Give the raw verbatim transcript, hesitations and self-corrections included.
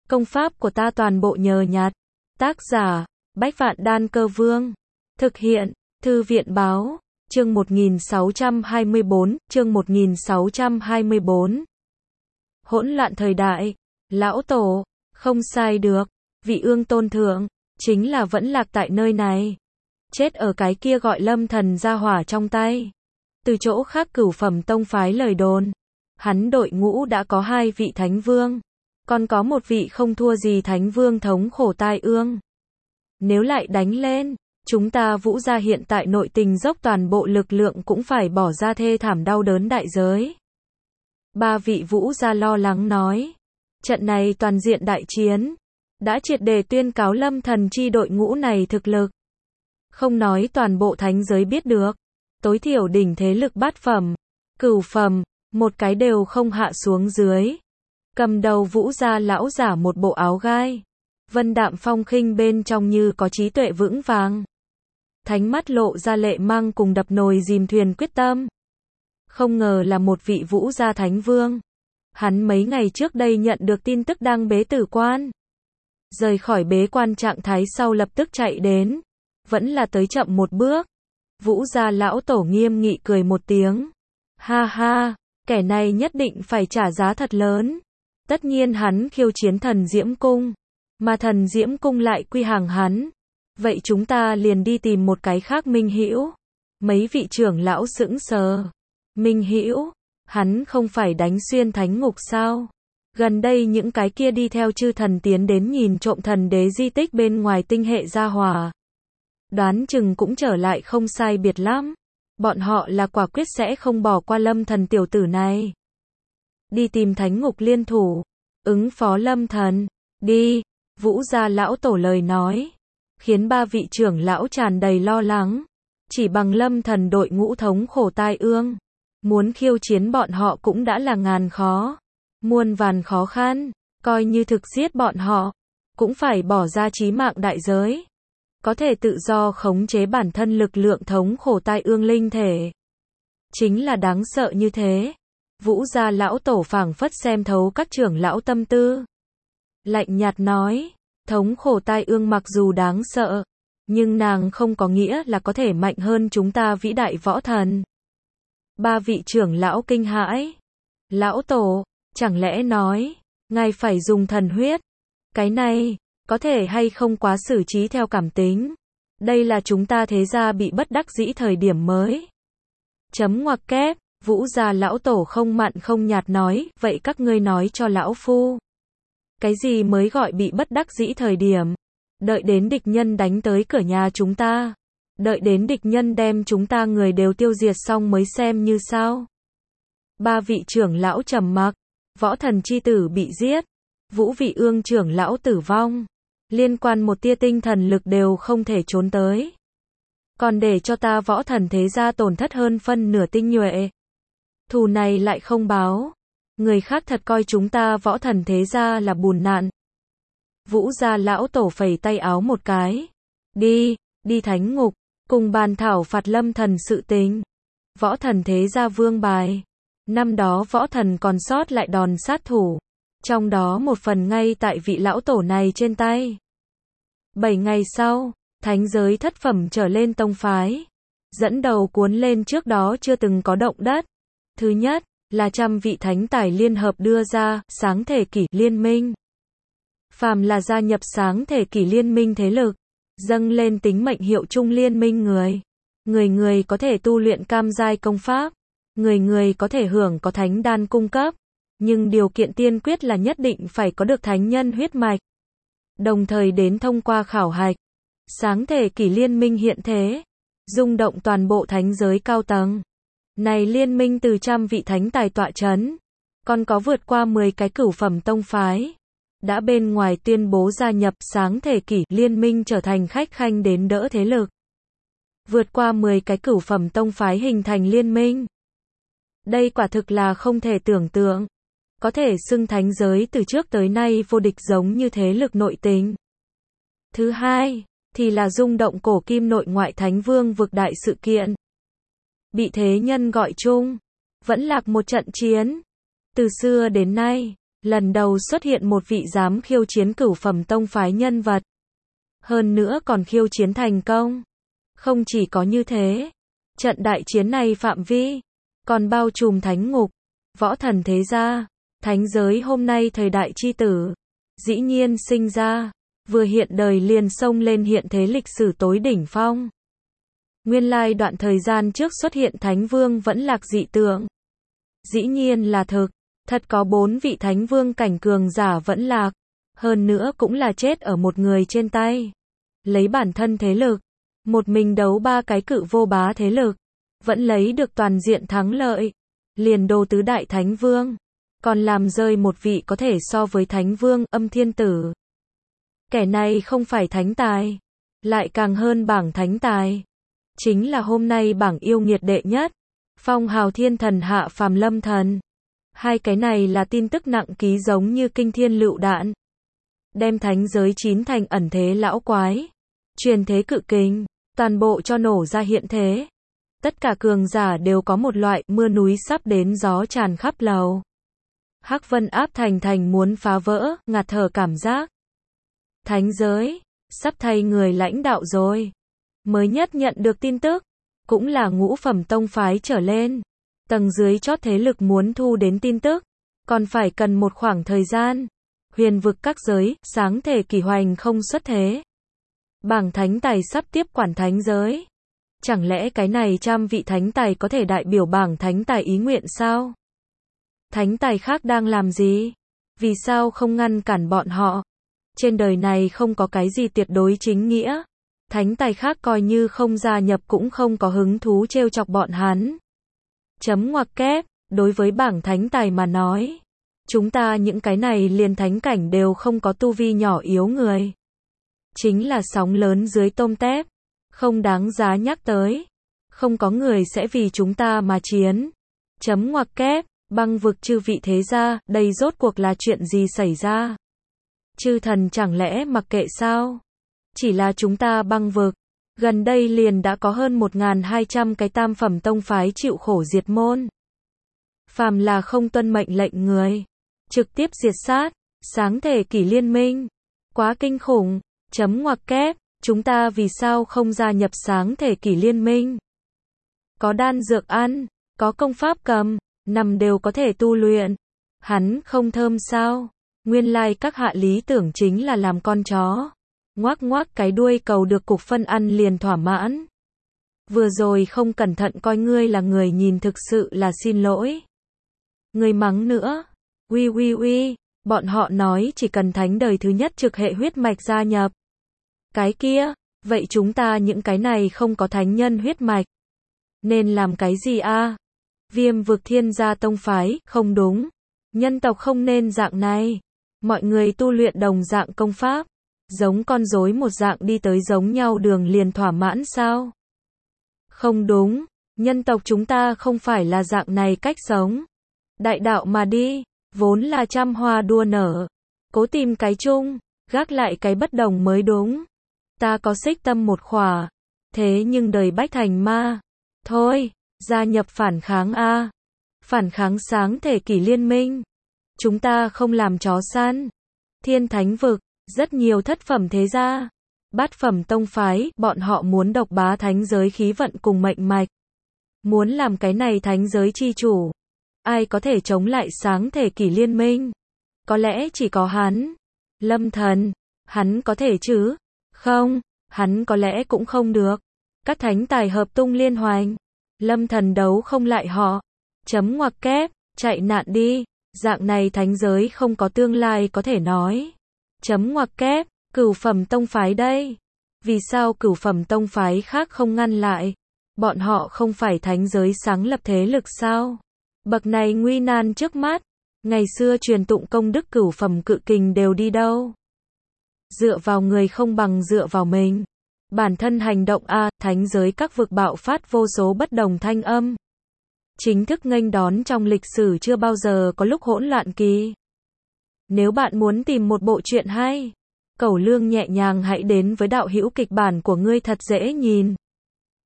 Công pháp của ta toàn bộ nhờ nhặt. Tác giả, Bách Vạn Đan Cơ Vương. Thực hiện, Thư viện báo, chương một nghìn sáu trăm hai mươi bốn, chương một nghìn sáu trăm hai mươi bốn. Hỗn loạn thời đại, lão tổ, không sai được, vị ương tôn thượng, chính là vẫn lạc tại nơi này. Chết ở cái kia gọi lâm thần ra hỏa trong tay. Từ chỗ khác cửu phẩm tông phái lời đồn. Hắn đội ngũ đã có hai vị thánh vương. Còn có một vị không thua gì thánh vương thống khổ tai ương. Nếu lại đánh lên, chúng ta Vũ gia hiện tại nội tình dốc toàn bộ lực lượng cũng phải bỏ ra thê thảm đau đớn đại giới. Ba vị Vũ gia lo lắng nói. Trận này toàn diện đại chiến. Đã triệt để tuyên cáo lâm thần chi đội ngũ này thực lực. Không nói toàn bộ thánh giới biết được. Tối thiểu đỉnh thế lực bát phẩm, cửu phẩm, một cái đều không hạ xuống dưới. Cầm đầu Vũ gia lão giả một bộ áo gai. Vân đạm phong khinh bên trong như có trí tuệ vững vàng. Thánh mắt lộ ra lệ mang cùng đập nồi dìm thuyền quyết tâm. Không ngờ là một vị Vũ gia thánh vương. Hắn mấy ngày trước đây nhận được tin tức đang bế tử quan. Rời khỏi bế quan trạng thái sau lập tức chạy đến. Vẫn là tới chậm một bước. Vũ gia lão tổ nghiêm nghị cười một tiếng. Ha ha, kẻ này nhất định phải trả giá thật lớn. Tất nhiên hắn khiêu chiến thần Diễm Cung. Mà thần Diễm Cung lại quy hàng hắn. Vậy chúng ta liền đi tìm một cái khác Minh Hữu. Mấy vị trưởng lão sững sờ. Minh Hữu, hắn không phải đánh xuyên thánh ngục sao? Gần đây những cái kia đi theo chư thần tiến đến nhìn trộm thần đế di tích bên ngoài tinh hệ gia hỏa. Đoán chừng cũng trở lại không sai biệt lắm. Bọn họ là quả quyết sẽ không bỏ qua lâm thần tiểu tử này. Đi tìm thánh ngục liên thủ. Ứng phó lâm thần. Đi. Vũ gia lão tổ lời nói. Khiến ba vị trưởng lão tràn đầy lo lắng. Chỉ bằng lâm thần đội ngũ thống khổ tai ương. Muốn khiêu chiến bọn họ cũng đã là ngàn khó. Muôn vàn khó khăn. Coi như thực giết bọn họ. Cũng phải bỏ ra chí mạng đại giới. Có thể tự do khống chế bản thân lực lượng thống khổ tai ương linh thể. Chính là đáng sợ như thế. Vũ gia lão tổ phảng phất xem thấu các trưởng lão tâm tư. Lạnh nhạt nói, thống khổ tai ương mặc dù đáng sợ, nhưng nàng không có nghĩa là có thể mạnh hơn chúng ta vĩ đại võ thần. Ba vị trưởng lão kinh hãi. Lão tổ, chẳng lẽ nói, ngài phải dùng thần huyết? Cái này, có thể hay không quá xử trí theo cảm tính. Đây là chúng ta thế gia bị bất đắc dĩ thời điểm mới. Chấm ngoặc kép, Vũ gia lão tổ không mặn không nhạt nói, vậy các ngươi nói cho lão phu. Cái gì mới gọi bị bất đắc dĩ thời điểm? Đợi đến địch nhân đánh tới cửa nhà chúng ta. Đợi đến địch nhân đem chúng ta người đều tiêu diệt xong mới xem như sao. Ba vị trưởng lão trầm mặc. Võ thần chi tử bị giết. Vũ vị ương trưởng lão tử vong. Liên quan một tia tinh thần lực đều không thể trốn tới. Còn để cho ta võ thần thế gia tổn thất hơn phân nửa tinh nhuệ. Thù này lại không báo. Người khác thật coi chúng ta võ thần thế gia là bùn nạn. Vũ gia lão tổ phẩy tay áo một cái. Đi, đi thánh ngục, cùng bàn thảo phạt lâm thần sự tình. Võ thần thế gia vương bài. Năm đó võ thần còn sót lại đòn sát thủ. Trong đó một phần ngay tại vị lão tổ này trên tay. Bảy ngày sau, thánh giới thất phẩm trở lên tông phái. Dẫn đầu cuốn lên trước đó chưa từng có động đất. Thứ nhất, là trăm vị thánh tài liên hợp đưa ra, sáng thể kỷ liên minh. Phàm là gia nhập sáng thể kỷ liên minh thế lực, dâng lên tính mệnh hiệu chung liên minh người. Người người có thể tu luyện cam giai công pháp. Người người có thể hưởng có thánh đan cung cấp. Nhưng điều kiện tiên quyết là nhất định phải có được thánh nhân huyết mạch. Đồng thời đến thông qua khảo hạch. Sáng thể kỷ liên minh hiện thế. Rung động toàn bộ thánh giới cao tầng. Này liên minh từ trăm vị thánh tài tọa chấn. Còn có vượt qua mười cái cửu phẩm tông phái. Đã bên ngoài tuyên bố gia nhập sáng thể kỷ liên minh trở thành khách khanh đến đỡ thế lực. Vượt qua mười cái cửu phẩm tông phái hình thành liên minh. Đây quả thực là không thể tưởng tượng. Có thể xưng thánh giới từ trước tới nay vô địch giống như thế lực nội tình. Thứ hai, thì là rung động cổ kim nội ngoại thánh vương vực đại sự kiện. Bị thế nhân gọi chung, vẫn lạc một trận chiến. Từ xưa đến nay, Lần đầu xuất hiện một vị dám khiêu chiến cửu phẩm tông phái nhân vật. Hơn nữa còn khiêu chiến thành công. Không chỉ có như thế, trận đại chiến này phạm vi còn bao trùm thánh ngục, võ thần thế gia, thánh giới hôm nay thời đại chi tử. Dĩ nhiên sinh ra, vừa hiện đời liền xông lên hiện thế lịch sử tối đỉnh phong. Nguyên lai đoạn thời gian trước xuất hiện thánh vương vẫn lạc dị tượng. Dĩ nhiên là thực, thật có bốn vị thánh vương cảnh cường giả vẫn lạc. Hơn nữa cũng là chết ở một người trên tay. Lấy bản thân thế lực, một mình đấu ba cái cự vô bá thế lực, vẫn lấy được toàn diện thắng lợi. Liền đồ tứ đại thánh vương, còn làm rơi một vị có thể so với thánh vương Âm Thiên Tử. Kẻ này không phải thánh tài, lại càng hơn bảng thánh tài. Chính là hôm nay bảng yêu nghiệt đệ nhất, phong hào thiên thần hạ phàm lâm thần. Hai cái này là tin tức nặng ký giống như kinh thiên lựu đạn. Đem thánh giới chín thành ẩn thế lão quái, truyền thế cự kình, toàn bộ cho nổ ra hiện thế. Tất cả cường giả đều có một loại mưa núi sắp đến gió tràn khắp lầu. Hắc vân áp thành thành muốn phá vỡ, ngạt thở cảm giác. Thánh giới, sắp thay người lãnh đạo rồi. Mới nhất nhận được tin tức, cũng là ngũ phẩm tông phái trở lên. Tầng dưới chót thế lực muốn thu đến tin tức, còn phải cần một khoảng thời gian. Huyền vực các giới, sáng thể kỳ hoành không xuất thế. Bảng thánh tài sắp tiếp quản thánh giới. Chẳng lẽ cái này trăm vị thánh tài có thể đại biểu bảng thánh tài ý nguyện sao? Thánh tài khác đang làm gì? Vì sao không ngăn cản bọn họ? Trên đời này không có cái gì tuyệt đối chính nghĩa. Thánh tài khác coi như không gia nhập cũng không có hứng thú trêu chọc bọn hắn. Chấm ngoặc kép, đối với bảng thánh tài mà nói. Chúng ta những cái này liền thánh cảnh đều không có tu vi nhỏ yếu người. Chính là sóng lớn dưới tôm tép. Không đáng giá nhắc tới. Không có người sẽ vì chúng ta mà chiến. Chấm ngoặc kép, băng vực chư vị thế gia, đây rốt cuộc là chuyện gì xảy ra? Chư thần chẳng lẽ mặc kệ sao? Chỉ là chúng ta băng vực. Gần đây liền đã có hơn một nghìn hai trăm cái tam phẩm tông phái chịu khổ diệt môn. Phàm là không tuân mệnh lệnh người, trực tiếp diệt sát, sáng thể kỷ liên minh. Quá kinh khủng, chấm ngoặc kép, chúng ta vì sao không gia nhập sáng thể kỷ liên minh? Có đan dược ăn, có công pháp cầm, nằm đều có thể tu luyện. Hắn không thơm sao? Nguyên lai các hạ lý tưởng chính là làm con chó. Ngoác ngoác cái đuôi cầu được cục phân ăn liền thỏa mãn. Vừa rồi không cẩn thận coi ngươi là người nhìn thực sự là xin lỗi. Ngươi mắng nữa. Uy uy uy, bọn họ nói chỉ cần thánh đời thứ nhất trực hệ huyết mạch gia nhập. Cái kia, vậy chúng ta những cái này không có thánh nhân huyết mạch. Nên làm cái gì a? Viêm vực thiên gia tông phái, không đúng. Nhân tộc không nên dạng này. Mọi người tu luyện đồng dạng công pháp. Giống con rối một dạng đi tới giống nhau đường liền thỏa mãn sao? Không đúng, nhân tộc chúng ta không phải là dạng này cách sống. Đại đạo mà đi, vốn là trăm hoa đua nở. Cố tìm cái chung, gác lại cái bất đồng mới đúng. Ta có xích tâm một khỏa, thế nhưng đời bách thành ma. Thôi, gia nhập phản kháng a. Phản kháng sáng thể kỷ liên minh. Chúng ta không làm chó săn. Thiên thánh vực, rất nhiều thất phẩm thế gia, bát phẩm tông phái, bọn họ muốn độc bá thánh giới khí vận cùng mệnh mạch. Muốn làm cái này thánh giới chi chủ. Ai có thể chống lại sáng thể kỷ liên minh? Có lẽ chỉ có hắn. Lâm thần, hắn có thể chứ? Không, hắn có lẽ cũng không được. Các thánh tài hợp tung liên hoành. Lâm thần đấu không lại họ. Chấm ngoặc kép, chạy nạn đi. Dạng này thánh giới không có tương lai có thể nói. Chấm ngoặc kép, cửu phẩm tông phái đây. Vì sao cửu phẩm tông phái khác không ngăn lại? Bọn họ không phải thánh giới sáng lập thế lực sao? Bậc này nguy nan trước mắt. Ngày xưa truyền tụng công đức cửu phẩm cự kình đều đi đâu? Dựa vào người không bằng dựa vào mình. Bản thân hành động a, thánh giới các vực bạo phát vô số bất đồng thanh âm. Chính thức nghênh đón trong lịch sử chưa bao giờ có lúc hỗn loạn kỳ. Nếu bạn muốn tìm một bộ truyện hay, cẩu lương nhẹ nhàng hãy đến với đạo hữu kịch bản của ngươi thật dễ nhìn.